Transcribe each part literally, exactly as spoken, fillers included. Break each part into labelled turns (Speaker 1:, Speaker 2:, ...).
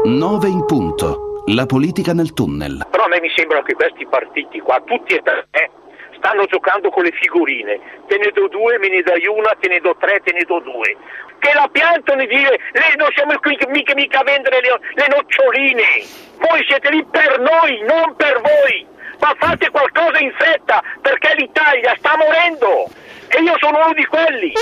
Speaker 1: nove in punto. La politica nel tunnel.
Speaker 2: Però a me mi sembra che questi partiti qua, tutti e tre, eh, stanno giocando con le figurine. Te ne do due, me ne dai una, te ne do tre, te ne do due. Che la piantano e dire, lei non siamo qui mica, mica a vendere le, le noccioline. Voi siete lì per noi, non per voi. Ma fate qualcosa in fretta, perché l'Italia sta morendo. E io sono uno di quelli.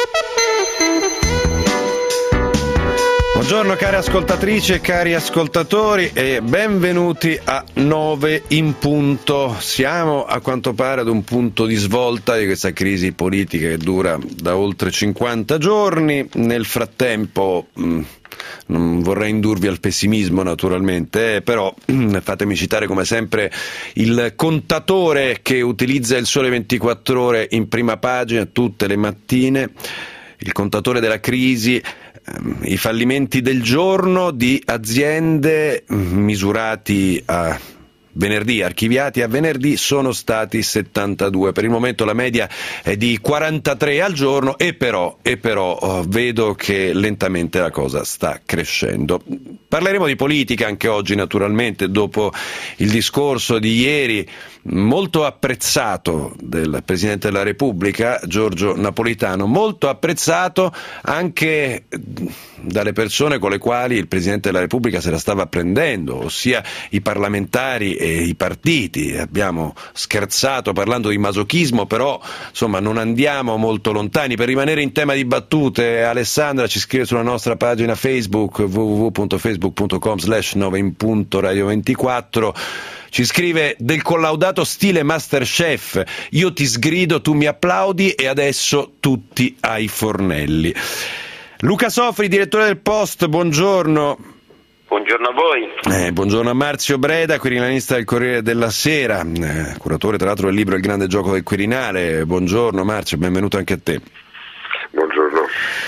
Speaker 3: Buongiorno cari ascoltatrici e cari ascoltatori e benvenuti a nove in punto. Siamo a quanto pare ad un punto di svolta di questa crisi politica che dura da oltre cinquanta giorni. Nel frattempo mh, non vorrei indurvi al pessimismo naturalmente, eh, però mh, fatemi citare come sempre il contatore che utilizza il Sole ventiquattro Ore in prima pagina tutte le mattine, il contatore della crisi. I fallimenti del giorno di aziende misurati a venerdì, archiviati a venerdì, sono stati settantadue. Per il momento la media è di quarantatré al giorno e però, e però oh, vedo che lentamente la cosa sta crescendo. Parleremo di politica anche oggi naturalmente, dopo il discorso di ieri molto apprezzato del Presidente della Repubblica, Giorgio Napolitano, molto apprezzato anche dalle persone con le quali il Presidente della Repubblica se la stava prendendo, ossia i parlamentari e i partiti. Abbiamo scherzato parlando di masochismo, però insomma non andiamo molto lontani. Per rimanere in tema di battute, Alessandra ci scrive sulla nostra pagina Facebook w w w punto facebook punto com slash nove in punto radio ventiquattro. Ci scrive: del collaudato stile Masterchef, io ti sgrido, tu mi applaudi e adesso tutti ai fornelli. Luca Sofri, direttore del Post, buongiorno.
Speaker 4: Buongiorno a voi.
Speaker 3: Eh, buongiorno a Marzio Breda, quirinalista del Corriere della Sera, eh, curatore tra l'altro del libro Il grande gioco del Quirinale. Buongiorno Marzio, benvenuto anche a te.
Speaker 4: Buongiorno.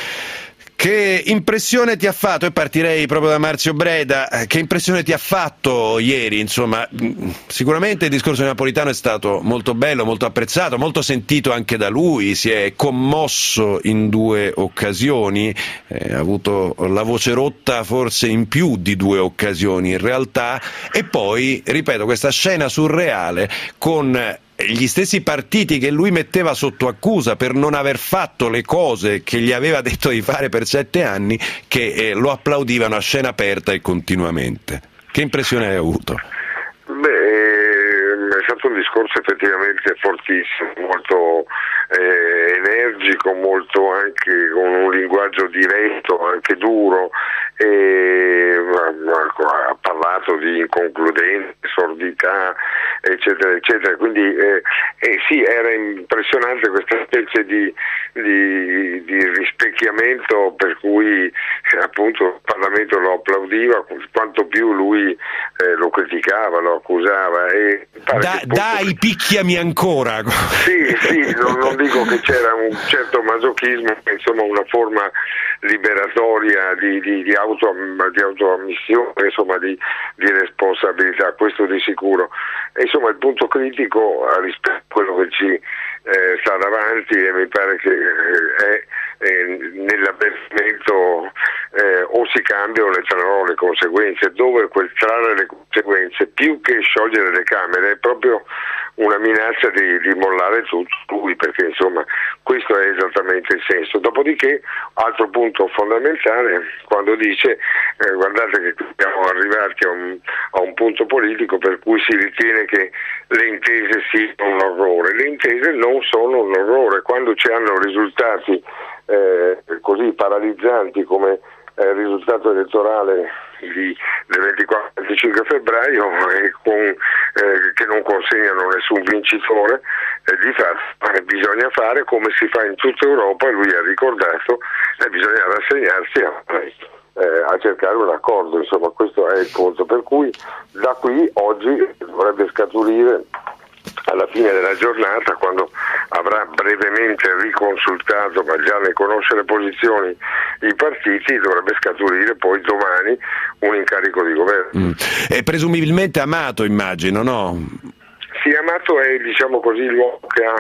Speaker 3: Che impressione ti ha fatto, e partirei proprio da Marzio Breda, che impressione ti ha fatto ieri? Insomma, sicuramente il discorso di Napolitano è stato molto bello, molto apprezzato, molto sentito anche da lui, si è commosso in due occasioni, eh, ha avuto la voce rotta forse in più di due occasioni in realtà, e poi, ripeto, questa scena surreale con gli stessi partiti che lui metteva sotto accusa per non aver fatto le cose che gli aveva detto di fare per sette anni, che eh, lo applaudivano a scena aperta e continuamente. Che impressione hai avuto?
Speaker 4: Beh, è stato un discorso effettivamente fortissimo, molto eh, energico, molto anche con un linguaggio diretto, anche duro, e ha parlato di inconcludenza, sordità, eccetera, eccetera. Quindi eh, eh, sì, era impressionante questa specie di, di, di rispecchiamento per cui eh, appunto il Parlamento lo applaudiva, quanto più lui eh, lo criticava, lo accusava. E
Speaker 3: da, dai, picchiami ancora.
Speaker 4: Sì, sì, non, non dico che c'era un certo masochismo, insomma una forma liberatoria di, di, di, auto, di autoammissione, insomma di, di responsabilità, questo di sicuro. E, insomma il punto critico rispetto a quello che ci eh, sta davanti, e mi pare che eh, è eh, nell'avvertimento eh, o si cambia o ne trarrò le conseguenze, dove quel trarre le conseguenze più che sciogliere le Camere è proprio una minaccia di, di mollare tutto lui, perché insomma questo è esattamente il senso. Dopodiché, altro punto fondamentale, quando dice eh, guardate che siamo arrivati a un, a un punto politico per cui si ritiene che le intese siano un orrore. Le intese non sono un orrore, quando ci hanno risultati eh, così paralizzanti come eh, il risultato elettorale di, del ventiquattro venticinque febbraio, e con, eh, che non consegnano nessun vincitore, eh, di fatto eh, bisogna fare come si fa in tutta Europa, e lui ha ricordato, eh, bisogna rassegnarsi a, eh, a cercare un accordo. Insomma, questo è il punto, per cui da qui oggi dovrebbe scaturire, alla fine della giornata, quando avrà brevemente riconsultato, ma già ne conosce le posizioni, i partiti, dovrebbe scaturire poi domani un incarico di governo.
Speaker 3: Mm. E presumibilmente Amato, immagino, no?
Speaker 4: Sì, Amato è, diciamo così, l'uomo che ha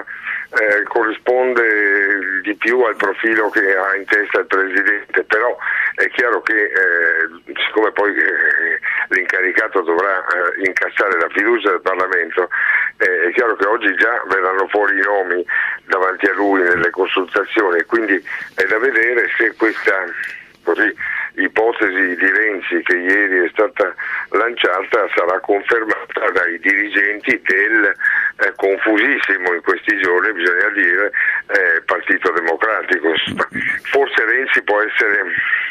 Speaker 4: eh, corrisponde di più al profilo che ha in testa il Presidente, però è chiaro che eh, siccome poi eh, l'incaricato dovrà eh, incassare la fiducia del Parlamento, eh, è chiaro che oggi già verranno fuori i nomi davanti a lui nelle consultazioni, quindi è da vedere se questa così ipotesi di Renzi che ieri è stata lanciata sarà confermata dai dirigenti del eh, confusissimo in questi giorni, bisogna dire, eh, Partito Democratico. Forse Renzi può essere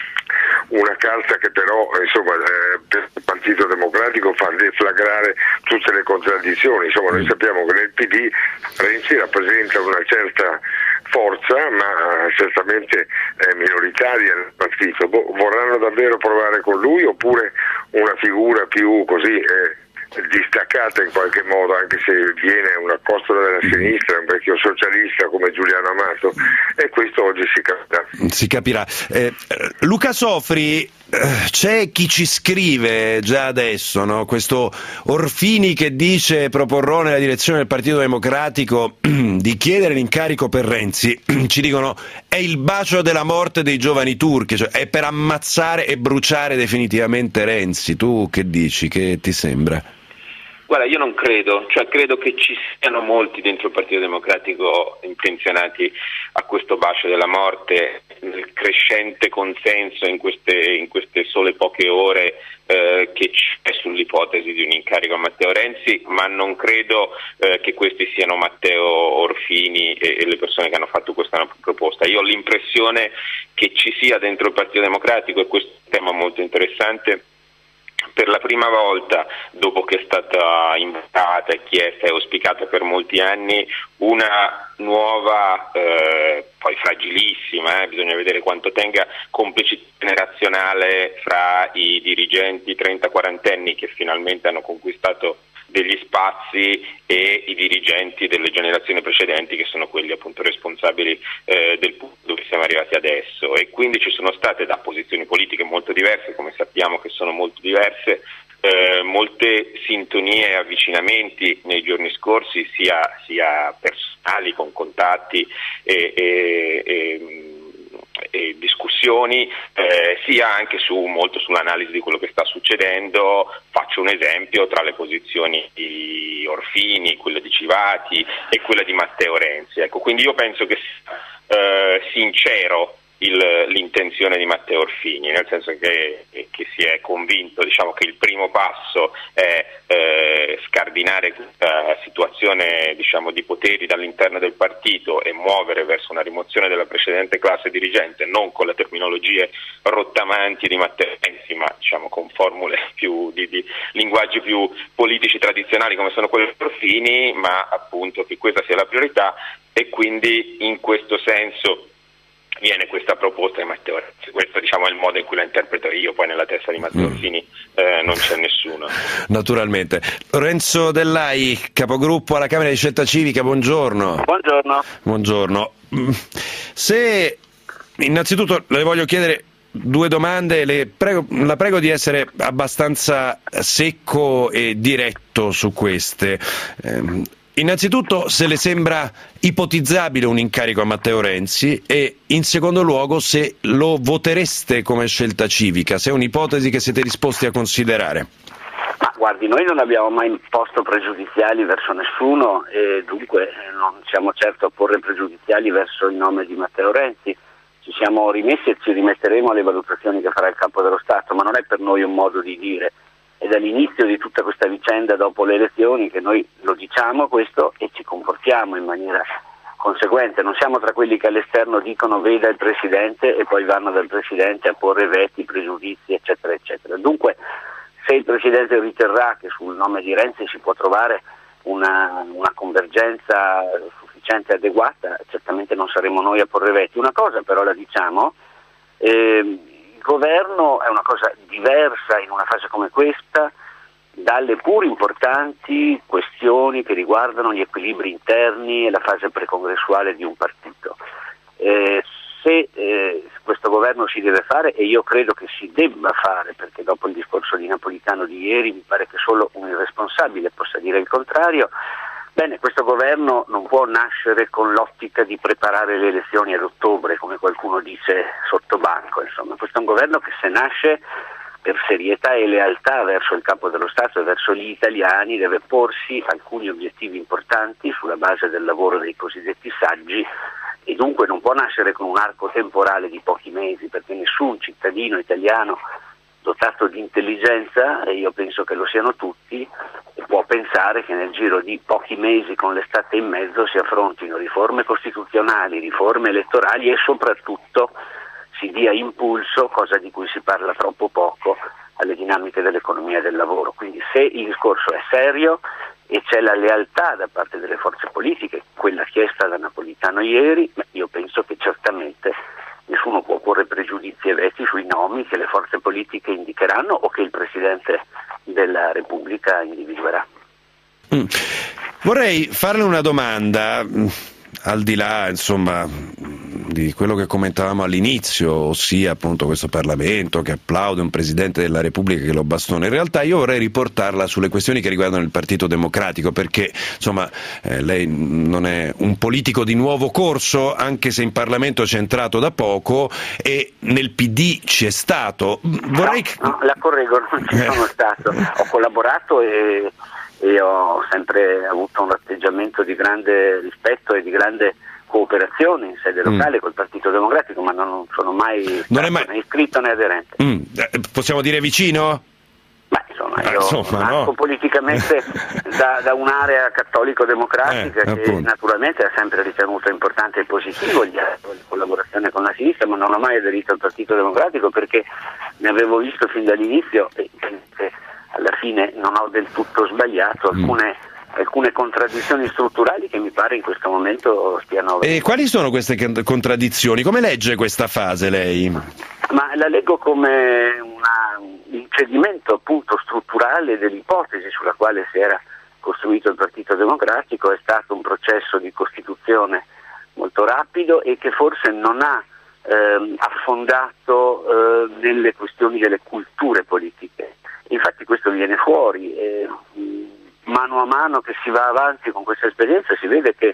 Speaker 4: una carta che però insomma eh, per il Partito Democratico fa deflagrare tutte le contraddizioni. Insomma, noi sappiamo che nel P D Renzi rappresenta una certa forza, ma certamente eh, minoritaria nel partito. Bo- vorranno davvero provare con lui oppure una figura più così eh, distaccata in qualche modo, anche se viene un apostolo della sinistra, un vecchio socialista come Giuliano Amato, e questo oggi si capirà.
Speaker 3: Si capirà. Eh, Luca Sofri, eh, c'è chi ci scrive già adesso, no? Questo Orfini che dice proporrò nella direzione del Partito Democratico di chiedere l'incarico per Renzi, ci dicono è il bacio della morte dei giovani turchi, cioè è per ammazzare e bruciare definitivamente Renzi. Tu che dici, che ti sembra?
Speaker 5: Guarda, io non credo, cioè credo che ci siano molti dentro il Partito Democratico intenzionati a questo bacio della morte, nel crescente consenso in queste, in queste sole poche ore eh, che c'è sull'ipotesi di un incarico a Matteo Renzi, ma non credo eh, che questi siano Matteo Orfini e, e le persone che hanno fatto questa proposta. Io ho l'impressione che ci sia dentro il Partito Democratico, e questo è un tema molto interessante, per la prima volta, dopo che è stata invocata e chiesta e auspicata per molti anni, una nuova, eh, poi fragilissima, eh, bisogna vedere quanto tenga, complicità generazionale fra i dirigenti trenta-quarantenni che finalmente hanno conquistato degli spazi e i dirigenti delle generazioni precedenti, che sono quelli appunto responsabili eh, del punto dove siamo arrivati adesso. E quindi ci sono state, da posizioni politiche molto diverse, come sappiamo che sono molto diverse, eh, molte sintonie e avvicinamenti nei giorni scorsi, sia, sia personali, con contatti e, e, e e discussioni, eh, sia anche su molto sull'analisi di quello che sta succedendo. Faccio un esempio: tra le posizioni di Orfini, quella di Civati e quella di Matteo Renzi. Ecco, quindi io penso che sia eh, sincero il, l'intenzione di Matteo Orfini, nel senso che, che si è convinto, diciamo, che il primo passo è eh, scardinare questa situazione, diciamo, di poteri dall'interno del partito e muovere verso una rimozione della precedente classe dirigente, non con le terminologie rottamanti di Matteo Renzi, ma diciamo con formule più di, di linguaggi più politici tradizionali come sono quelli di Orfini, ma appunto che questa sia la priorità. E quindi in questo senso viene questa proposta di Matteo Renzi. Questo, diciamo, è il modo in cui la interpreto io, poi nella testa di Matteo Orfini eh, non c'è nessuno. Naturalmente.
Speaker 3: Lorenzo Dellai, capogruppo alla Camera di Scelta Civica, buongiorno.
Speaker 6: Buongiorno.
Speaker 3: Buongiorno. Se innanzitutto le voglio chiedere due domande, le prego, la prego di essere abbastanza secco e diretto su queste. Eh, Innanzitutto, se le sembra ipotizzabile un incarico a Matteo Renzi, e in secondo luogo se lo votereste come Scelta Civica, se è un'ipotesi che siete disposti a considerare.
Speaker 6: Ma guardi, noi non abbiamo mai posto pregiudiziali verso nessuno e dunque non siamo certo a porre pregiudiziali verso il nome di Matteo Renzi. Ci siamo rimessi e ci rimetteremo alle valutazioni che farà il Capo dello Stato, ma non è per noi un modo di dire. È dall'inizio di tutta questa vicenda dopo le elezioni che noi lo diciamo questo e ci comportiamo in maniera conseguente. Non siamo tra quelli che all'esterno dicono veda il Presidente e poi vanno dal Presidente a porre veti, pregiudizi, eccetera, eccetera. Dunque, se il Presidente riterrà che sul nome di Renzi si può trovare una, una convergenza sufficiente e adeguata, certamente non saremo noi a porre veti. Una cosa però la diciamo, eh, il governo è una cosa diversa in una fase come questa dalle pur importanti questioni che riguardano gli equilibri interni e la fase precongressuale di un partito. Eh, se eh, questo governo si deve fare, e io credo che si debba fare, perché dopo il discorso di Napolitano di ieri mi pare che solo un irresponsabile possa dire il contrario, Bene, questo governo non può nascere con l'ottica di preparare le elezioni ad ottobre, come qualcuno dice sotto banco, insomma. Questo è un governo che, se nasce per serietà e lealtà verso il capo dello Stato e verso gli italiani, deve porsi alcuni obiettivi importanti sulla base del lavoro dei cosiddetti saggi, e dunque non può nascere con un arco temporale di pochi mesi, perché nessun cittadino italiano dotato di intelligenza, e io penso che lo siano tutti, può pensare che nel giro di pochi mesi, con l'estate in mezzo, si affrontino riforme costituzionali, riforme elettorali e soprattutto si dia impulso, cosa di cui si parla troppo poco, alle dinamiche dell'economia e del lavoro. Quindi, se il discorso è serio e c'è la lealtà da parte delle forze politiche, quella chiesta da Napolitano ieri, io penso che certamente nessuno può porre pregiudizi e veti sui nomi che le forze politiche indicheranno o che il Presidente della Repubblica individuerà.
Speaker 3: Mm. Vorrei farle una domanda, al di là, insomma, di quello che commentavamo all'inizio, ossia appunto questo Parlamento che applaude un Presidente della Repubblica che lo bastona. In realtà io vorrei riportarla sulle questioni che riguardano il Partito Democratico, perché insomma eh, lei non è un politico di nuovo corso, anche se in Parlamento c'è entrato da poco e nel P D c'è stato. Vorrei...
Speaker 6: No, no, la correggo, non ci sono stato, ho collaborato e, e ho sempre avuto un atteggiamento di grande rispetto e di grande cooperazione in sede locale mm. col Partito Democratico, ma non sono mai stato non è mai... né iscritto né aderente.
Speaker 3: Mm. Possiamo dire vicino?
Speaker 6: Beh, insomma, io
Speaker 3: ah, insomma,
Speaker 6: nasco
Speaker 3: no.
Speaker 6: politicamente da, da un'area cattolico-democratica
Speaker 3: eh,
Speaker 6: che
Speaker 3: appunto.
Speaker 6: naturalmente ha sempre ritenuto importante e positivo gli atti di collaborazione con la sinistra, ma non ho mai aderito al Partito Democratico perché ne avevo visto fin dall'inizio e che alla fine non ho del tutto sbagliato alcune mm. alcune contraddizioni strutturali che mi pare in questo momento stiano avvenendo.
Speaker 3: E quali sono queste contraddizioni? Come legge questa fase lei?
Speaker 6: Ma la leggo come una, un cedimento appunto strutturale dell'ipotesi sulla quale si era costruito il Partito Democratico. È stato un processo di costituzione molto rapido e che forse non ha ehm, affondato eh, nelle questioni delle culture politiche. Infatti questo viene fuori. Eh, mano a mano che si va avanti con questa esperienza si vede che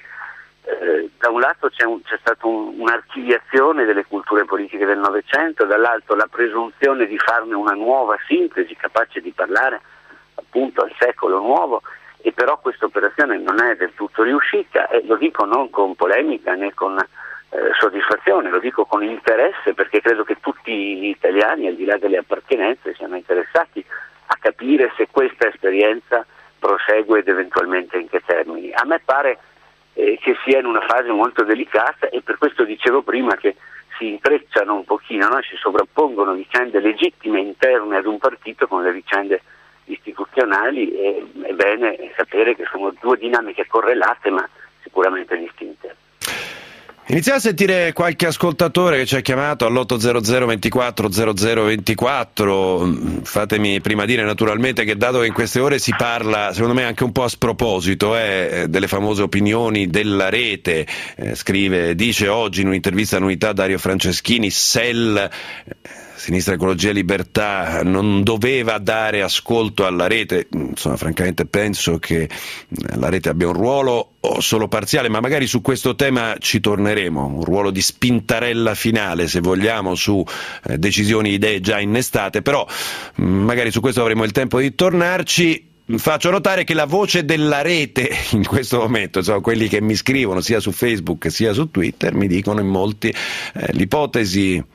Speaker 6: eh, da un lato c'è, un, c'è stata un, un'archiviazione delle culture politiche del Novecento, dall'altro la presunzione di farne una nuova sintesi capace di parlare appunto al secolo nuovo, e però questa operazione non è del tutto riuscita, e lo dico non con polemica né con eh, soddisfazione, lo dico con interesse, perché credo che tutti gli italiani, al di là delle appartenenze, siano interessati a capire se questa esperienza prosegue ed eventualmente in che termini. A me pare eh, che sia in una fase molto delicata, e per questo dicevo prima che si intrecciano un pochino, no? Si sovrappongono vicende legittime interne ad un partito con le vicende istituzionali, e è bene sapere che sono due dinamiche correlate ma sicuramente distinte.
Speaker 3: Iniziamo a sentire qualche ascoltatore che ci ha chiamato all'otto zero zero ventiquattro zero zero ventiquattro. Fatemi prima dire naturalmente che, dato che in queste ore si parla, secondo me anche un po' a sproposito, eh, delle famose opinioni della rete, eh, scrive, dice oggi in un'intervista all'Unità Dario Franceschini, S E L, Sinistra Ecologia e Libertà, non doveva dare ascolto alla rete. Insomma, francamente penso che la rete abbia un ruolo solo parziale, ma magari su questo tema ci torneremo, un ruolo di spintarella finale, se vogliamo, su eh, decisioni, idee già innestate, però mh, magari su questo avremo il tempo di tornarci. Faccio notare che la voce della rete in questo momento, insomma, quelli che mi scrivono sia su Facebook sia su Twitter, mi dicono in molti eh, l'ipotesi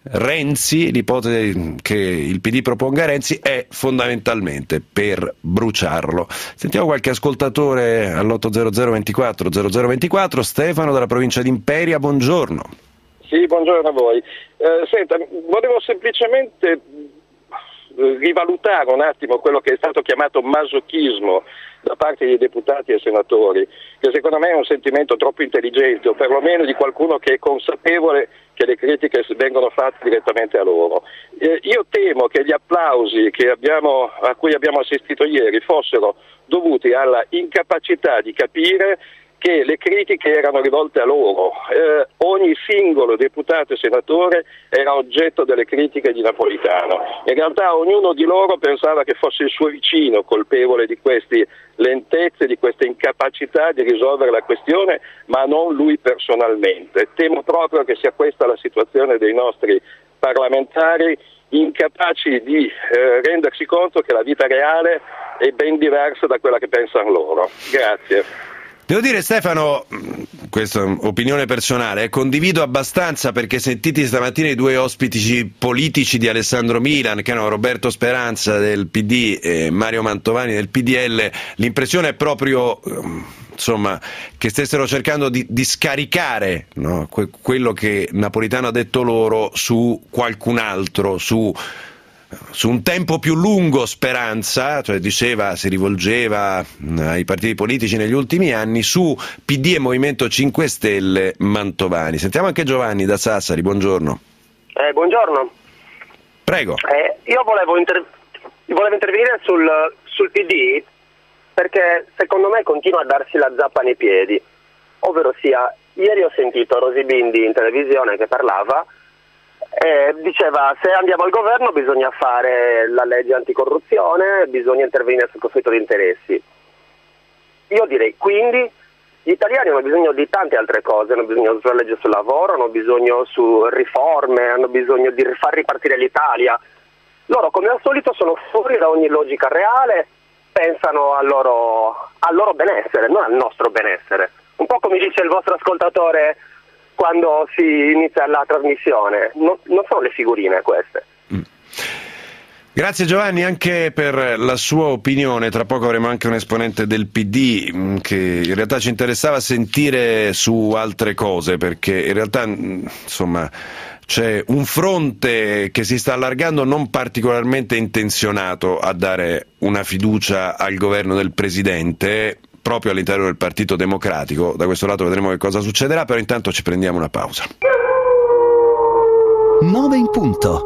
Speaker 3: Renzi, l'ipotesi che il P D proponga Renzi è fondamentalmente per bruciarlo. Sentiamo qualche ascoltatore all'otto zero zero ventiquattro zero zero ventiquattro. Stefano dalla provincia di Imperia, buongiorno.
Speaker 7: Sì, buongiorno a voi. Eh, senta, volevo semplicemente rivalutare un attimo quello che è stato chiamato masochismo da parte dei deputati e senatori, che secondo me è un sentimento troppo intelligente, o perlomeno di qualcuno che è consapevole che le critiche vengono fatte direttamente a loro. Eh, io temo che gli applausi che abbiamo, a cui abbiamo assistito ieri fossero dovuti alla incapacità di capire che le critiche erano rivolte a loro, eh, ogni singolo deputato e senatore era oggetto delle critiche di Napolitano. In realtà ognuno di loro pensava che fosse il suo vicino colpevole di queste lentezze, di questa incapacità di risolvere la questione, ma non lui personalmente. Temo proprio che sia questa la situazione dei nostri parlamentari, incapaci di eh, rendersi conto che la vita reale è ben diversa da quella che pensano loro. Grazie.
Speaker 3: Devo dire, Stefano, questa è un'opinione personale, eh, condivido abbastanza, perché sentiti stamattina i due ospiti politici di Alessandro Milan, che erano Roberto Speranza del P D e Mario Mantovani del P D L, l'impressione è proprio insomma che stessero cercando di, di scaricare, no, que- quello che Napolitano ha detto loro su qualcun altro, su su un tempo più lungo Speranza, cioè diceva, si rivolgeva ai partiti politici negli ultimi anni, su P D e Movimento cinque Stelle Mantovani. Sentiamo anche Giovanni da Sassari, buongiorno.
Speaker 8: Eh, buongiorno.
Speaker 3: Prego.
Speaker 8: Eh, io volevo, inter- volevo intervenire sul, sul P D, perché secondo me continua a darsi la zappa nei piedi, ovvero sia, ieri ho sentito Rosy Bindi in televisione che parlava, Eh, diceva se andiamo al governo bisogna fare la legge anticorruzione, bisogna intervenire sul conflitto di interessi. Io direi quindi gli italiani hanno bisogno di tante altre cose, hanno bisogno sulla legge sul lavoro, hanno bisogno su riforme, hanno bisogno di far ripartire l'Italia. Loro come al solito sono fuori da ogni logica reale, pensano al loro, al loro benessere, non al nostro benessere. Un po' come dice il vostro ascoltatore quando si inizia la trasmissione, no, non sono le figurine queste.
Speaker 3: Mm. Grazie Giovanni anche per la sua opinione. Tra poco avremo anche un esponente del P D che in realtà ci interessava sentire su altre cose, perché in realtà insomma c'è un fronte che si sta allargando non particolarmente intenzionato a dare una fiducia al governo del Presidente, proprio all'interno del Partito Democratico. Da questo lato vedremo che cosa succederà, però intanto ci prendiamo una pausa.
Speaker 1: nove in punto.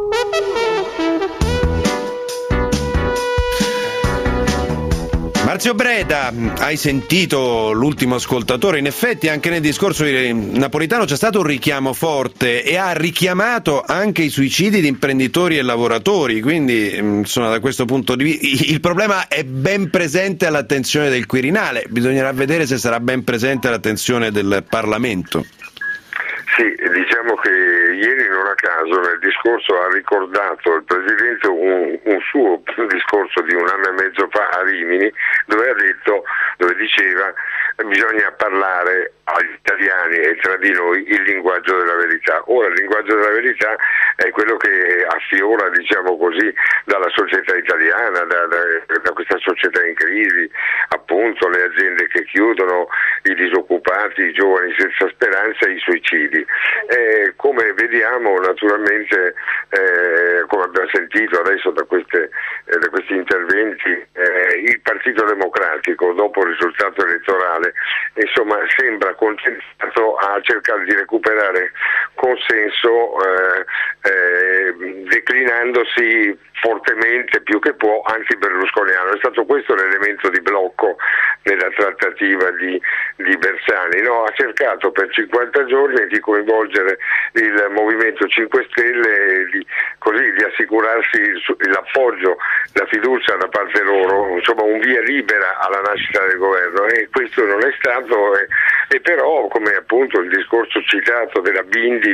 Speaker 3: Marzio Breda, hai sentito l'ultimo ascoltatore, in effetti anche nel discorso di Napolitano c'è stato un richiamo forte e ha richiamato anche i suicidi di imprenditori e lavoratori, quindi insomma da questo punto di vista il problema è ben presente all'attenzione del Quirinale, bisognerà vedere se sarà ben presente all'attenzione del Parlamento.
Speaker 4: Sì, diciamo che ieri non a caso nel discorso ha ricordato il Presidente un, un suo discorso di un anno e mezzo fa a Rimini, dove ha detto, dove diceva bisogna parlare agli italiani e tra di noi il linguaggio della verità. Ora il linguaggio della verità è quello che affiora, diciamo così, dalla società italiana, da, da, da questa società in crisi, appunto le aziende che chiudono, i disoccupati, i giovani senza speranza, i suicidi. Eh, come vediamo naturalmente, eh, come abbiamo sentito adesso da, queste, eh, da questi interventi, eh, il Partito Democratico dopo il risultato elettorale insomma sembra concentrato a cercare di recuperare consenso eh, eh, declinandosi fortemente più che può anti-berlusconiano. È stato questo l'elemento di blocco nella trattativa di, di Bersani, no? Ha cercato per cinquanta giorni di coinvolgere il Movimento cinque Stelle e di, così di assicurarsi l'appoggio, la fiducia da parte loro, insomma un via libera alla nascita del governo, e questo non è stato, e, e però come appunto il discorso citato della Bindi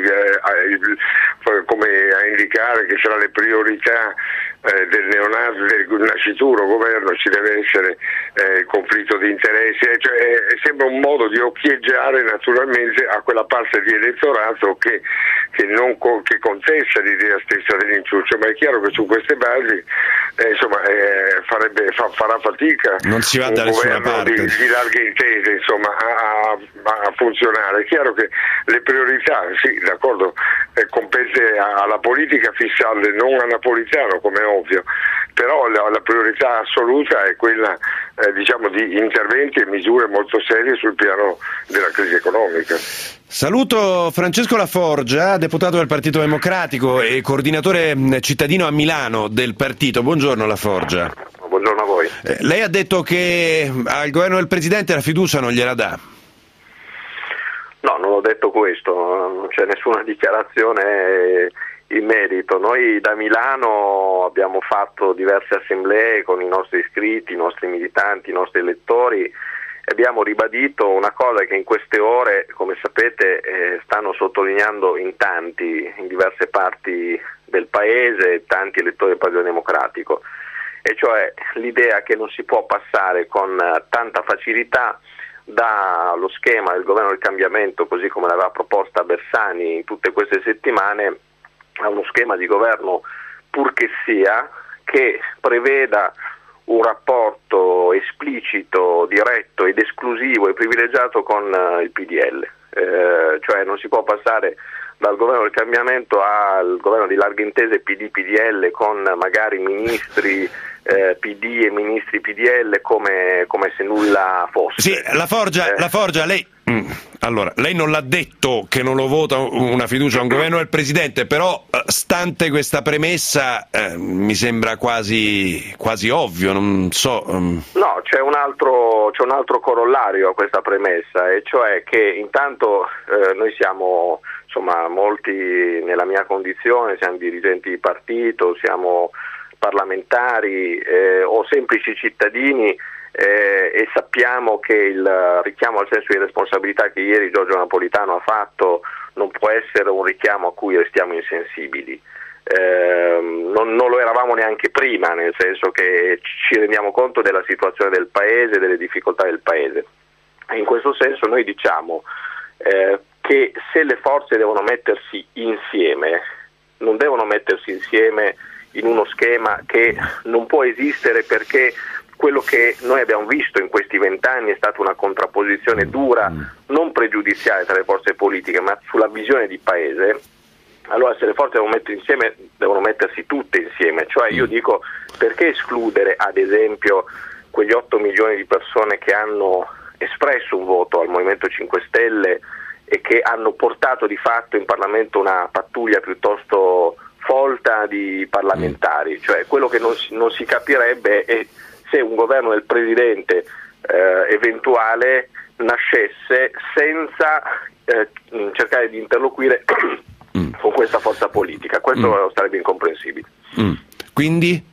Speaker 4: eh, come a indicare che tra le priorità Eh, del neonato, del nascituro governo ci deve essere eh, il conflitto di interessi, eh, cioè, eh, sembra un modo di occhieggiare naturalmente a quella parte di elettorato che, che, non co- che contesta l'idea stessa dell'inciuccio, ma è chiaro che su queste basi eh, insomma, eh, farebbe, fa, farà fatica
Speaker 3: non si va
Speaker 4: un
Speaker 3: da nessuna
Speaker 4: governo
Speaker 3: parte.
Speaker 4: di, di larghe intese insomma, a, a, a funzionare. È chiaro che le priorità, sì, d'accordo, eh, compete alla politica fissarle, non a Napolitano come è ovvio, però la, la priorità assoluta è quella eh, diciamo di interventi e misure molto serie sul piano della crisi economica.
Speaker 3: Saluto Francesco Laforgia, deputato del Partito Democratico e coordinatore cittadino a Milano del partito. Buongiorno Laforgia.
Speaker 4: Buongiorno a voi.
Speaker 3: Eh, lei ha detto che al governo del Presidente la fiducia non gliela dà.
Speaker 9: No, non ho detto questo, non c'è nessuna dichiarazione in merito. Noi da Milano abbiamo fatto diverse assemblee con i nostri iscritti, i nostri militanti, i nostri elettori e abbiamo ribadito una cosa che in queste ore, come sapete, eh, stanno sottolineando in tanti, in diverse parti del paese, tanti elettori del Partito Democratico, e cioè l'idea che non si può passare con tanta facilità dallo schema del governo del cambiamento, così come l'aveva proposta Bersani in tutte queste settimane, a uno schema di governo purché sia che preveda un rapporto esplicito, diretto ed esclusivo e privilegiato con il P D L, eh, cioè non si può passare dal governo del cambiamento al governo di larghe intese P D P D L con magari ministri eh, P D e ministri P D L come, come se nulla fosse.
Speaker 3: Sì, la Forgia, eh. la Forgia lei mm, allora, lei non l'ha detto che non lo vota una fiducia a un governo del Presidente, però stante questa premessa eh, mi sembra quasi quasi ovvio, non so. Um...
Speaker 9: No, c'è un altro c'è un altro corollario a questa premessa, e cioè che intanto eh, noi siamo insomma molti nella mia condizione, siamo dirigenti di partito, siamo parlamentari eh, o semplici cittadini eh, e sappiamo che il richiamo al senso di responsabilità che ieri Giorgio Napolitano ha fatto non può essere un richiamo a cui restiamo insensibili. Eh, non, non lo eravamo neanche prima, nel senso che ci rendiamo conto della situazione del Paese, delle difficoltà del Paese. E in questo senso noi diciamo eh, che se le forze devono mettersi insieme, non devono mettersi insieme in uno schema che non può esistere, perché quello che noi abbiamo visto in questi vent'anni è stata una contrapposizione dura, non pregiudiziale tra le forze politiche, ma sulla visione di Paese. Allora se le forze devono mettere insieme, devono mettersi tutte insieme, cioè io dico, perché escludere ad esempio quegli otto milioni di persone che hanno espresso un voto al Movimento cinque Stelle e che hanno portato di fatto in Parlamento una pattuglia piuttosto folta di parlamentari, cioè quello che non si, non si capirebbe è se un governo del Presidente eh, eventuale nascesse senza eh, cercare di interloquire mm. con questa forza politica, questo mm. sarebbe incomprensibile.
Speaker 3: Mm. Quindi?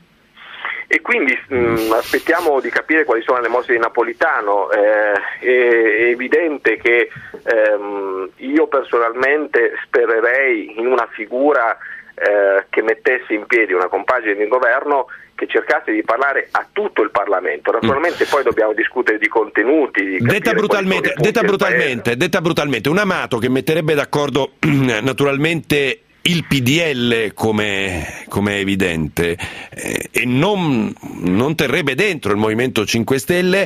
Speaker 9: E quindi mh, aspettiamo di capire quali sono le mosse di Napolitano. Eh, è, è evidente che ehm, io personalmente spererei in una figura eh, che mettesse in piedi una compagine di governo che cercasse di parlare a tutto il Parlamento. Naturalmente mm. poi dobbiamo discutere di contenuti. Di
Speaker 3: detta brutalmente, detta brutalmente, detta brutalmente, un Amato che metterebbe d'accordo naturalmente il P D L, come, come è evidente, eh, e non, non terrebbe dentro il Movimento cinque Stelle,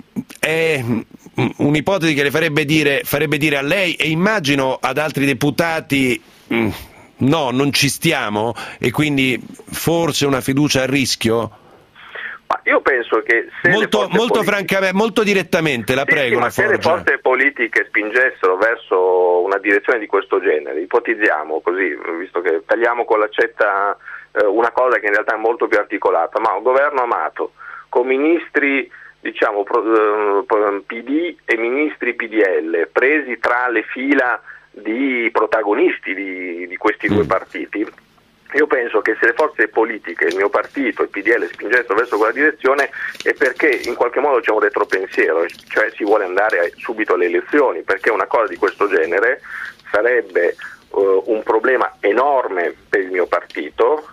Speaker 3: è un'ipotesi che le farebbe dire, farebbe dire a lei e immagino ad altri deputati mh, no, non ci stiamo, e quindi forse una fiducia a rischio?
Speaker 9: Ma io penso che se
Speaker 3: molto,
Speaker 9: le
Speaker 3: molto
Speaker 9: politiche...
Speaker 3: francamente, molto direttamente, la
Speaker 9: sì,
Speaker 3: prego.
Speaker 9: Sì, ma
Speaker 3: la
Speaker 9: se le forze politiche spingessero verso una direzione di questo genere, ipotizziamo così, visto che tagliamo con l'accetta eh, una cosa che in realtà è molto più articolata, ma un governo Amato con ministri diciamo pro, eh, P D e ministri P D L presi tra le fila di protagonisti di, di questi mm. due partiti, io penso che se le forze politiche, il mio partito, il P D L spingessero verso quella direzione è perché in qualche modo c'è un retropensiero, cioè si vuole andare subito alle elezioni, perché una cosa di questo genere sarebbe uh, un problema enorme per il mio partito,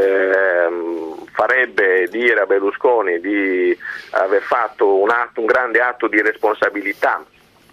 Speaker 9: ehm, farebbe dire a Berlusconi di aver fatto un, atto, un grande atto di responsabilità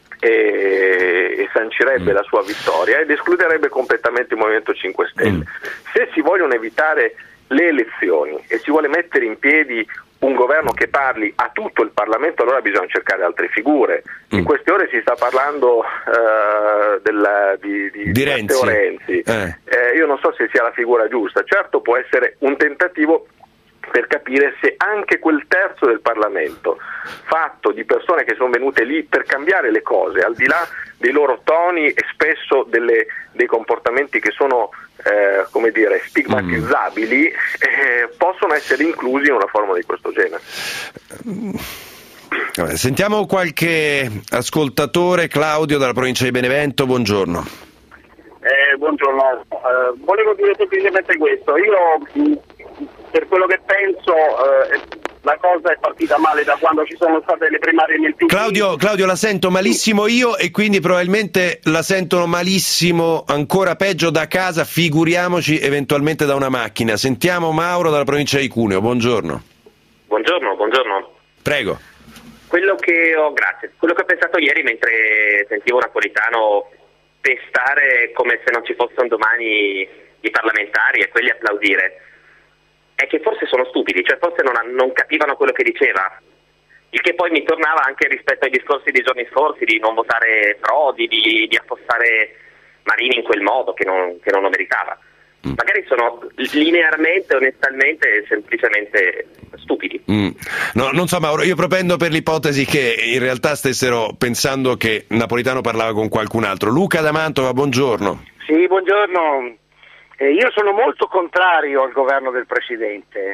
Speaker 9: e, e sancirebbe mm. la sua vittoria ed escluderebbe completamente il Movimento cinque Stelle. Mm. Se si vogliono evitare le elezioni e si vuole mettere in piedi un governo che parli a tutto il Parlamento, allora bisogna cercare altre figure. Mm. In queste ore si sta parlando uh, della, di, di,
Speaker 3: di Renzi.
Speaker 9: Matteo Renzi.
Speaker 3: Eh.
Speaker 9: Eh, io non so se sia la figura giusta, certo può essere un tentativo per capire se anche quel terzo del Parlamento, fatto di persone che sono venute lì per cambiare le cose, al di là dei loro toni e spesso delle, dei comportamenti che sono eh, come dire, stigmatizzabili, eh, possono essere inclusi in una forma di questo genere.
Speaker 3: Vabbè, sentiamo qualche ascoltatore. Claudio dalla provincia di Benevento, buongiorno.
Speaker 10: Eh, buongiorno, eh, volevo dire semplicemente questo, io mh, per quello che penso eh, la cosa è partita male da quando ci sono state le primarie nel P D.
Speaker 3: Claudio, Claudio la sento malissimo io e quindi probabilmente la sentono malissimo, ancora peggio da casa, figuriamoci eventualmente da una macchina. Sentiamo Mauro dalla provincia di Cuneo, buongiorno.
Speaker 11: Buongiorno, buongiorno.
Speaker 3: Prego.
Speaker 11: Quello che ho, grazie, quello che ho pensato ieri mentre sentivo Napolitano pestare come se non ci fossero domani i parlamentari e quelli applaudire, è che forse sono stupidi, cioè forse non, non capivano quello che diceva, il che poi mi tornava anche rispetto ai discorsi dei giorni scorsi di non votare Prodi, di, di affossare Marini in quel modo che non, che non lo meritava. Mm. Magari sono linearmente, onestamente, semplicemente stupidi.
Speaker 3: Mm. No, non so Mauro, io propendo per l'ipotesi che in realtà stessero pensando che Napolitano parlava con qualcun altro. Luca da Mantova, buongiorno.
Speaker 12: Sì, buongiorno. Eh, io sono molto contrario al governo del Presidente,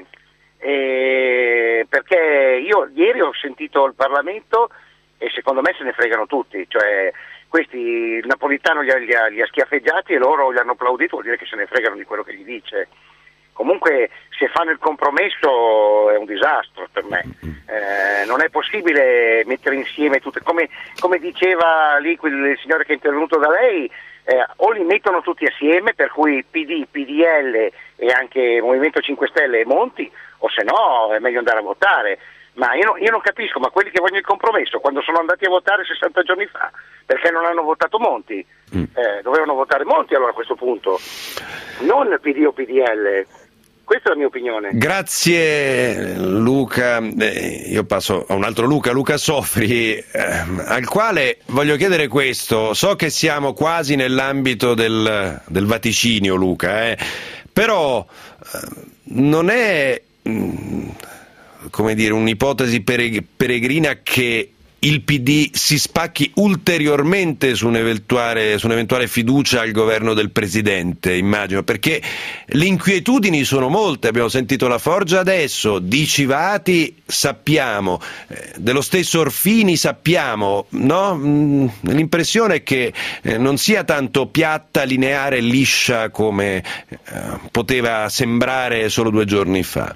Speaker 12: eh, perché io ieri ho sentito il Parlamento e secondo me se ne fregano tutti, cioè questi il Napolitano li ha, li, ha, li ha schiaffeggiati e loro gli hanno applaudito, vuol dire che se ne fregano di quello che gli dice. Comunque se fanno il compromesso è un disastro per me, eh, non è possibile mettere insieme tutte, come, come diceva lì quel signore che è intervenuto da lei, eh, o li mettono tutti assieme, per cui P D, P D L e anche Movimento cinque Stelle e Monti, o se no è meglio andare a votare. Ma io, no, io non capisco, ma quelli che vogliono il compromesso, quando sono andati a votare sessanta giorni fa, perché non hanno votato Monti? Mm. Eh, dovevano votare Monti allora a questo punto, non P D o P D L. Questa è la mia opinione.
Speaker 3: Grazie Luca. Eh, io passo a un altro Luca, Luca Sofri, eh, al quale voglio chiedere questo. So che siamo quasi nell'ambito del, del vaticinio, Luca, eh, però eh, non è... Mh, come dire, un'ipotesi peregrina che il P D si spacchi ulteriormente su un'eventuale, su un'eventuale fiducia al governo del Presidente, immagino, perché le inquietudini sono molte, abbiamo sentito la Forgia adesso, di Civati sappiamo, eh, dello stesso Orfini sappiamo, no? Mm, l'impressione è che eh, non sia tanto piatta, lineare, liscia come eh, poteva sembrare solo due giorni fa.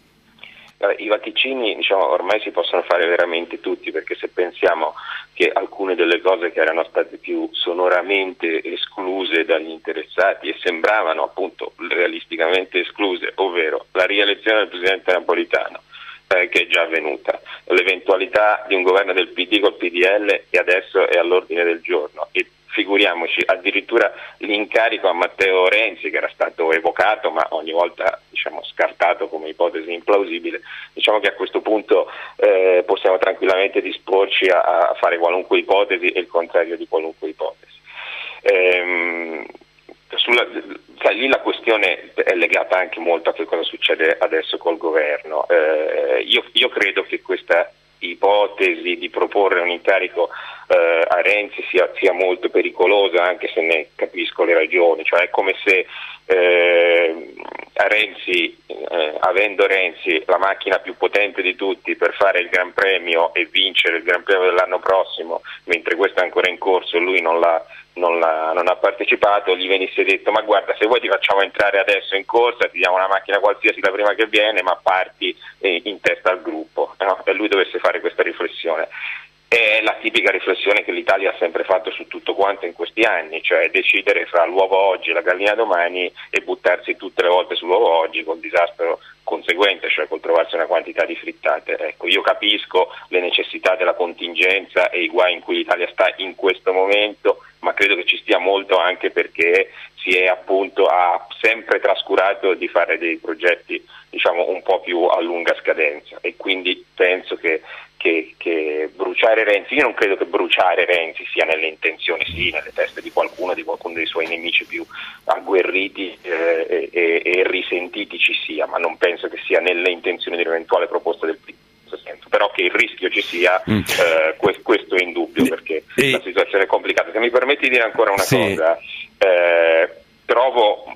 Speaker 5: I vaticini, diciamo, ormai si possono fare veramente tutti, perché se pensiamo che alcune delle cose che erano state più sonoramente escluse dagli interessati e sembravano appunto realisticamente escluse, ovvero la rielezione del Presidente Napolitano, eh, che è già avvenuta, l'eventualità di un governo del P D col P D L e adesso è all'ordine del giorno, e figuriamoci addirittura l'incarico a Matteo Renzi, che era stato evocato ma ogni volta diciamo scartato come ipotesi implausibile. Diciamo che a questo punto eh, possiamo tranquillamente disporci a, a fare qualunque ipotesi e il contrario di qualunque ipotesi. Ehm, sulla, sai, lì la questione è legata anche molto a che cosa succede adesso col governo. Eh, io, io credo che questa ipotesi di proporre un incarico eh, a Renzi sia, sia molto pericolosa, anche se ne capisco le ragioni, cioè è come se eh, a Renzi, eh, avendo Renzi la macchina più potente di tutti per fare il Gran Premio e vincere il Gran Premio dell'anno prossimo, mentre questo è ancora in corso e lui non l'ha Non, la, non ha partecipato, gli venisse detto: ma guarda, se vuoi ti facciamo entrare adesso in corsa, ti diamo una macchina qualsiasi la prima che viene, ma parti eh, in testa al gruppo, no? E lui dovesse fare questa riflessione. È la tipica riflessione che l'Italia ha sempre fatto su tutto quanto in questi anni, cioè decidere fra l'uovo oggi e la gallina domani e buttarsi tutte le volte sull'uovo oggi, col disastro conseguente, cioè col trovarsi una quantità di frittate. Ecco, io capisco le necessità della contingenza e i guai in cui l'Italia sta in questo momento, ma credo che ci stia molto anche perché si è appunto ha sempre trascurato di fare dei progetti diciamo un po' più a lunga scadenza, e quindi penso che Che, che bruciare Renzi, io non credo che bruciare Renzi sia nelle intenzioni, sì, nelle teste di qualcuno, di qualcuno dei suoi nemici più agguerriti eh, e, e risentiti ci sia, ma non penso che sia nelle intenzioni di un'eventuale proposta del P D. Però che il rischio ci sia, mm. eh, questo, questo è indubbio, perché e... la situazione è complicata. Se mi permetti di dire ancora una sì. cosa, eh, trovo un,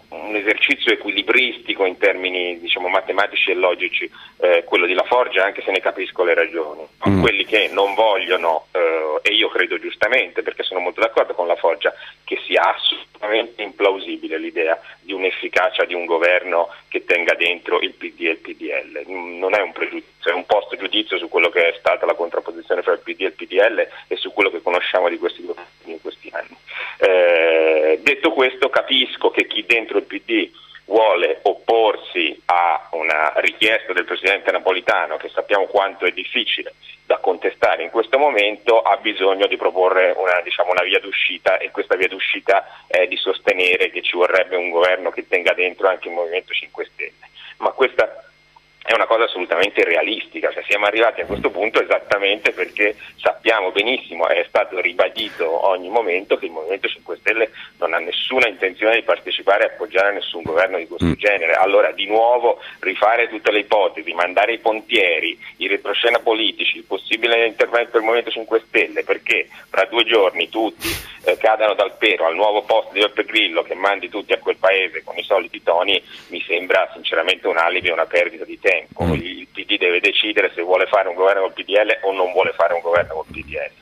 Speaker 5: esercizio equilibristico in termini, diciamo, matematici e logici, eh, quello di Laforgia, anche se ne capisco le ragioni. Mm. Quelli che non vogliono, eh, e io credo giustamente, perché sono molto d'accordo con Laforgia, che sia assolutamente implausibile l'idea di un'efficacia di un governo che tenga dentro il P D e il P D L. Non è un pregiudizio, è un post giudizio su quello che è stata la contrapposizione fra il P D e il P D L e su quello che conosciamo di questi governi in questi anni. Eh, detto questo, capisco che chi dentro il P D vuole opporsi a una richiesta del Presidente Napolitano, che sappiamo quanto è difficile da contestare in questo momento, ha bisogno di proporre una, diciamo, una via d'uscita, e questa via d'uscita è di sostenere che ci vorrebbe un governo che tenga dentro anche il Movimento cinque Stelle. Ma questa è una cosa assolutamente realistica, cioè siamo arrivati a questo punto esattamente perché sappiamo benissimo, è stato ribadito ogni momento, che il Movimento cinque Stelle non ha nessuna intenzione di partecipare e appoggiare nessun governo di questo mm. genere. Allora, di nuovo, rifare tutte le ipotesi, mandare i pontieri, i retroscena politici, il possibile intervento del Movimento cinque Stelle, perché fra due giorni tutti eh, cadano dal pero al nuovo posto di Beppe Grillo che mandi tutti a quel paese con i soliti toni, mi sembra sinceramente un alibi e una perdita di tempo. Mm. Il P D deve decidere se vuole fare un governo col P D L o non vuole fare un governo col P D L.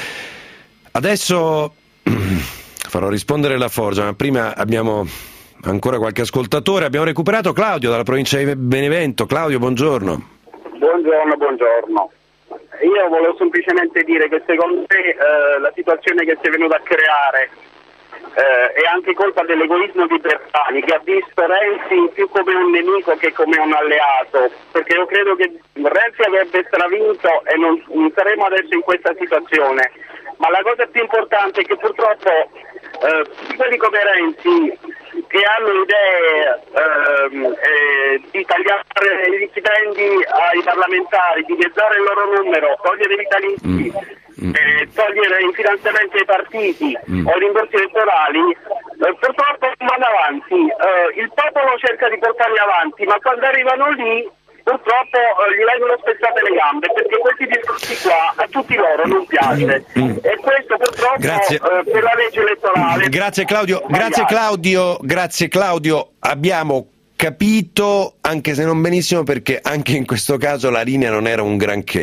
Speaker 3: Adesso farò rispondere Laforgia, ma prima abbiamo ancora qualche ascoltatore. Abbiamo recuperato Claudio dalla provincia di Benevento. Claudio, buongiorno.
Speaker 10: Buongiorno, buongiorno. Io volevo semplicemente dire che secondo me eh, la situazione che si è venuta a creare Eh, è anche colpa dell'egoismo di Bersani, che ha visto Renzi più come un nemico che come un alleato, perché io credo che Renzi avrebbe stravinto e non, non saremo adesso in questa situazione. Ma la cosa più importante è che purtroppo eh, quelli come Renzi, che hanno idee ehm, eh, di tagliare gli stipendi ai parlamentari, di dimezzare il loro numero, togliere i vitalizi, mm. eh, togliere i finanziamenti ai partiti mm. o i rimborsi elettorali, eh, purtroppo vanno avanti. Eh, il popolo cerca di portarli avanti, ma quando arrivano lì purtroppo eh, gli vengono spezzate le gambe, perché questi discorsi qua a tutti loro non piace mm. e questo purtroppo eh, per la legge elettorale.
Speaker 3: Grazie Claudio, grazie Claudio, grazie Claudio, abbiamo capito, anche se non benissimo, perché anche in questo caso la linea non era un granché.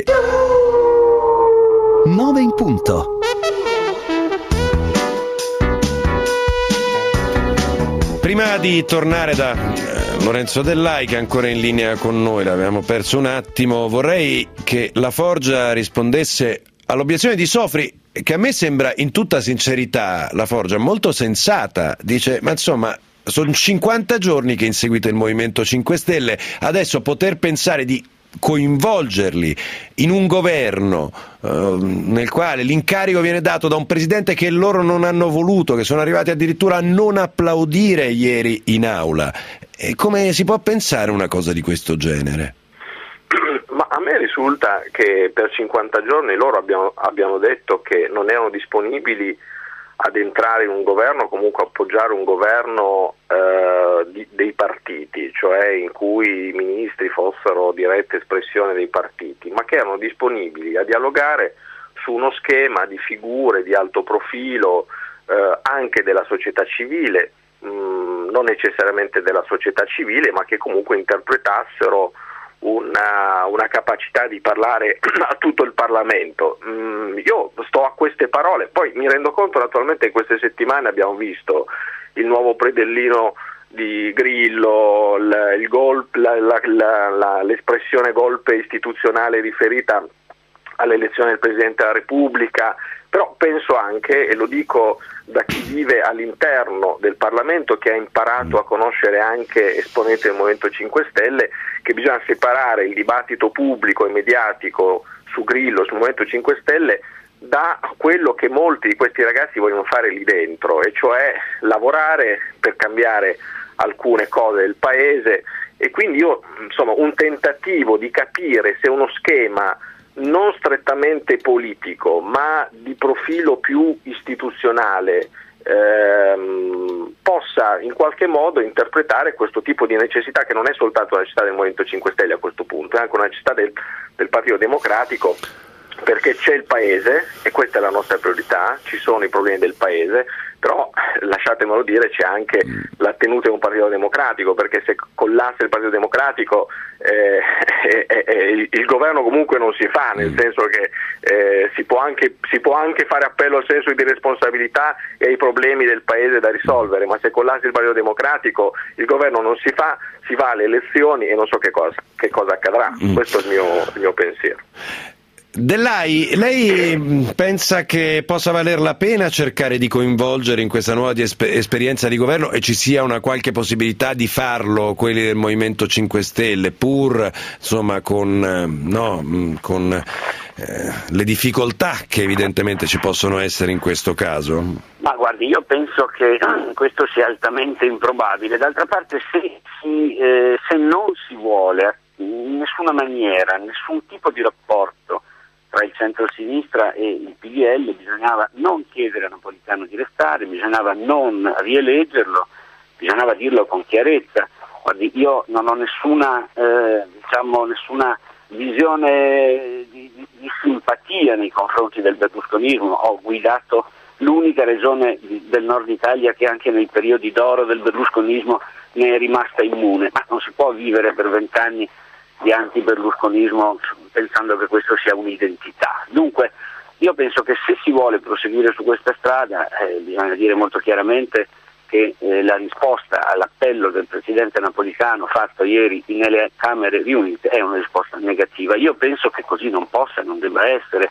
Speaker 1: nove in punto.
Speaker 3: Prima di tornare da eh, Lorenzo Dell'Ai, che è ancora in linea con noi, l'avevamo perso un attimo, vorrei che Laforgia rispondesse all'obiezione di Sofri, che a me sembra in tutta sincerità, Laforgia, molto sensata. Dice, ma insomma, sono cinquanta giorni che inseguite il Movimento cinque Stelle, adesso poter pensare di coinvolgerli in un governo eh, nel quale l'incarico viene dato da un presidente che loro non hanno voluto, che sono arrivati addirittura a non applaudire ieri in aula. E come si può pensare una cosa di questo genere?
Speaker 9: Ma a me risulta che per cinquanta giorni loro abbiano, abbiano detto che non erano disponibili ad entrare in un governo, comunque appoggiare un governo eh, di, dei partiti, cioè in cui i ministri fossero diretta espressione dei partiti, ma che erano disponibili a dialogare su uno schema di figure di alto profilo eh, anche della società civile, mh, non necessariamente della società civile, ma che comunque interpretassero Una, una capacità di parlare a tutto il Parlamento. Mm, io sto a queste parole, poi mi rendo conto naturalmente in queste settimane abbiamo visto il nuovo predellino di Grillo, il, il golpe, la, la, la, la, l'espressione golpe istituzionale riferita all'elezione del Presidente della Repubblica, però penso anche, e lo dico da chi vive all'interno del Parlamento, che ha imparato a conoscere anche esponenti del Movimento cinque Stelle, che bisogna separare il dibattito pubblico e mediatico su Grillo, sul Movimento cinque Stelle, da quello che molti di questi ragazzi vogliono fare lì dentro, e cioè lavorare per cambiare alcune cose del Paese. E quindi io, insomma, un tentativo di capire se uno schema non strettamente politico, ma di profilo più istituzionale, ehm, possa in qualche modo interpretare questo tipo di necessità, che non è soltanto una necessità del Movimento cinque Stelle a questo punto, è anche una necessità del, del Partito Democratico, perché c'è il Paese, e questa è la nostra priorità, ci sono i problemi del Paese, però lasciatemelo dire, c'è anche la tenuta di un partito democratico, perché se collasse il partito democratico eh, eh, eh, eh, il, il governo comunque non si fa, nel senso che eh, si può anche, si può anche fare appello al senso di responsabilità e ai problemi del paese da risolvere, ma se collasse il partito democratico il governo non si fa, si va alle elezioni e non so che cosa, che cosa accadrà. Mm. Questo è il mio, il mio pensiero.
Speaker 3: Dell'Ai, lei pensa che possa valer la pena cercare di coinvolgere in questa nuova di esper- esperienza di governo e ci sia una qualche possibilità di farlo quelli del Movimento cinque Stelle, pur insomma con, no, con eh, le difficoltà che evidentemente ci possono essere in questo caso?
Speaker 6: Ma guardi, io penso che questo sia altamente improbabile. D'altra parte, se, si, eh, se non si vuole in nessuna maniera, nessun tipo di rapporto tra il centro-sinistra e il P D L, bisognava non chiedere a Napolitano di restare, bisognava non rieleggerlo, bisognava dirlo con chiarezza. Guardi, io non ho nessuna, eh, diciamo, nessuna visione di, di, di simpatia nei confronti del berlusconismo, ho guidato l'unica regione di, del nord Italia che anche nei periodi d'oro del berlusconismo ne è rimasta immune, ma non si può vivere per vent'anni di anti-berlusconismo pensando che questo sia un'identità. Dunque io penso che se si vuole proseguire su questa strada eh, bisogna dire molto chiaramente che eh, la risposta all'appello del Presidente Napolitano fatto ieri nelle Camere riunite è una risposta negativa. Io penso che così non possa, non debba essere.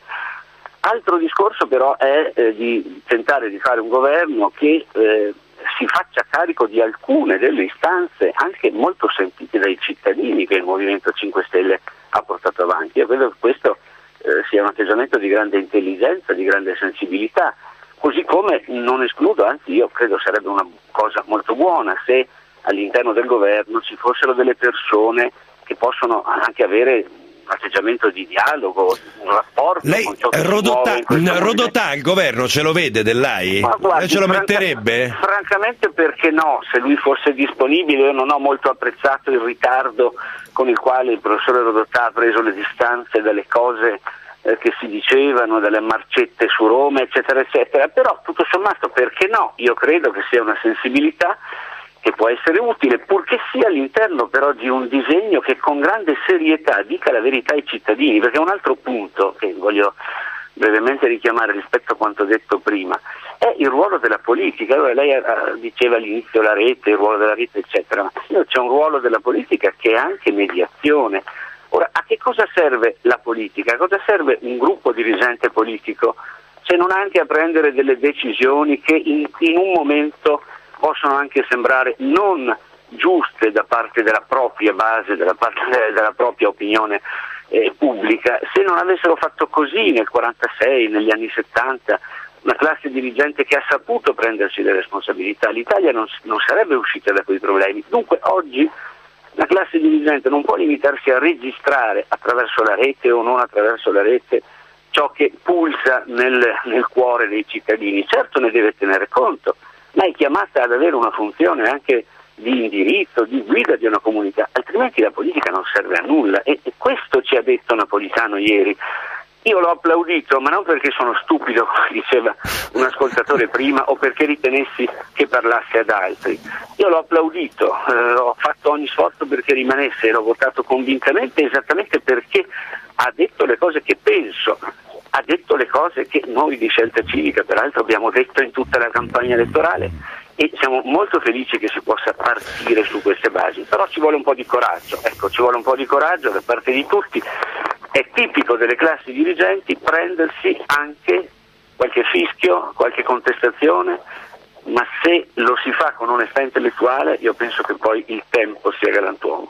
Speaker 6: Altro discorso però è eh, di tentare di fare un governo che eh, si faccia carico di alcune delle istanze anche molto sentite dai cittadini che il Movimento cinque Stelle ha portato avanti. Io credo che questo eh, sia un atteggiamento di grande intelligenza, di grande sensibilità, così come non escludo, anzi io credo sarebbe una cosa molto buona se all'interno del governo ci fossero delle persone che possono anche avere un atteggiamento di dialogo, un rapporto.
Speaker 3: Lei
Speaker 6: con ciò che
Speaker 3: Rodotà, Rodotà il governo ce lo vede dell'A I?
Speaker 6: Guardi,
Speaker 3: ce lo
Speaker 6: franca,
Speaker 3: metterebbe?
Speaker 6: Francamente perché no, se lui fosse disponibile. Io non ho molto apprezzato il ritardo con il quale il professore Rodotà ha preso le distanze dalle cose eh, che si dicevano, dalle marcette su Roma eccetera eccetera, però tutto sommato perché no, io credo che sia una sensibilità che può essere utile, purché sia all'interno però di un disegno che con grande serietà dica la verità ai cittadini, perché un altro punto che voglio brevemente richiamare rispetto a quanto detto prima è il ruolo della politica. Allora lei eh, diceva all'inizio la rete, il ruolo della rete eccetera, ma c'è un ruolo della politica che è anche mediazione. Ora, a che cosa serve la politica? A cosa serve un gruppo dirigente politico se non anche a prendere delle decisioni che in, in un momento possono anche sembrare non giuste da parte della propria base, della, parte, della propria opinione eh, pubblica. Se non avessero fatto così nel quarantasei, negli anni settanta, una classe dirigente che ha saputo prendersi le responsabilità, l'Italia non, non sarebbe uscita da quei problemi. Dunque oggi la classe dirigente non può limitarsi a registrare attraverso la rete o non attraverso la rete ciò che pulsa nel, nel cuore dei cittadini. Certo ne deve tenere conto, ma è chiamata ad avere una funzione anche di indirizzo, di guida di una comunità, altrimenti la politica non serve a nulla e, e questo ci ha detto Napolitano ieri. Io l'ho applaudito, ma non perché sono stupido, come diceva un ascoltatore prima, o perché ritenessi che parlasse ad altri. Io l'ho applaudito, eh, ho fatto ogni sforzo perché rimanesse, l'ho votato convintamente esattamente perché ha detto le cose che penso, ha detto le cose che noi di Scelta Civica peraltro abbiamo detto in tutta la campagna elettorale e siamo molto felici che si possa partire su queste basi, però ci vuole un po' di coraggio, ecco, ci vuole un po' di coraggio da parte di tutti. È tipico delle classi dirigenti prendersi anche qualche fischio, qualche contestazione, ma se lo si fa con onestà intellettuale io penso che poi il tempo sia galantuomo.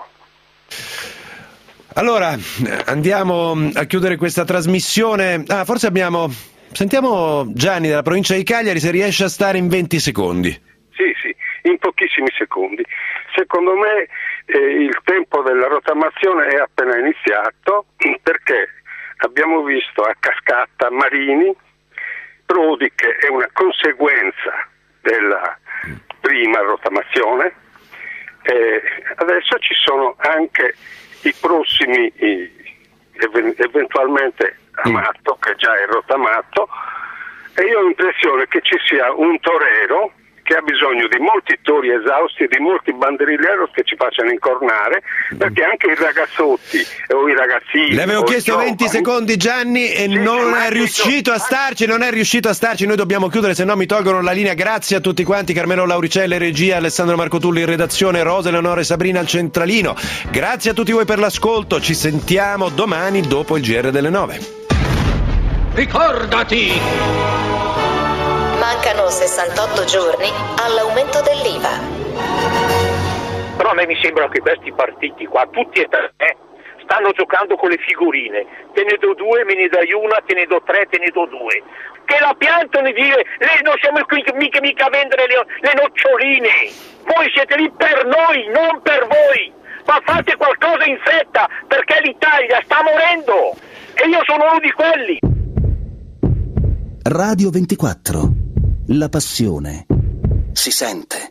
Speaker 3: Allora, andiamo a chiudere questa trasmissione. Ah, forse abbiamo... Sentiamo Gianni dalla provincia di Cagliari se riesce a stare in venti secondi.
Speaker 13: Sì, sì, in pochissimi secondi. Secondo me eh, il tempo della rottamazione è appena iniziato perché abbiamo visto a cascata Marini, Prodi che è una conseguenza della prima rottamazione, e adesso ci sono anche i prossimi, eventualmente Amato che già è rottamato, e io ho l'impressione che ci sia un torero che ha bisogno di molti tori esausti e di molti banderilleros che ci facciano incornare, perché anche i ragazzotti o i ragazzini...
Speaker 3: Le avevo chiesto
Speaker 13: giovani,
Speaker 3: venti secondi, Gianni, e
Speaker 13: sì,
Speaker 3: non
Speaker 13: sì,
Speaker 3: è riuscito a starci, non è riuscito a starci, noi dobbiamo chiudere, se no mi tolgono la linea. Grazie a tutti quanti, Carmelo Lauricelle, regia, Alessandro Marcotulli in redazione, Rosa Eleonora e Sabrina al centralino. Grazie a tutti voi per l'ascolto, ci sentiamo domani dopo il G R delle nove.
Speaker 14: Ricordati!
Speaker 15: Mancano sessantotto giorni all'aumento dell'I V A.
Speaker 2: Però a me mi sembra che questi partiti qua, tutti e tre, eh, stanno giocando con le figurine. Te ne do due, me ne dai una, te ne do tre, te ne do due. Che la piantano e dire, lei non siamo qui mica, mica a vendere le, le noccioline. Voi siete lì per noi, non per voi. Ma fate qualcosa in fretta, perché l'Italia sta morendo. E io sono uno di quelli.
Speaker 1: Radio ventiquattro. La passione si sente.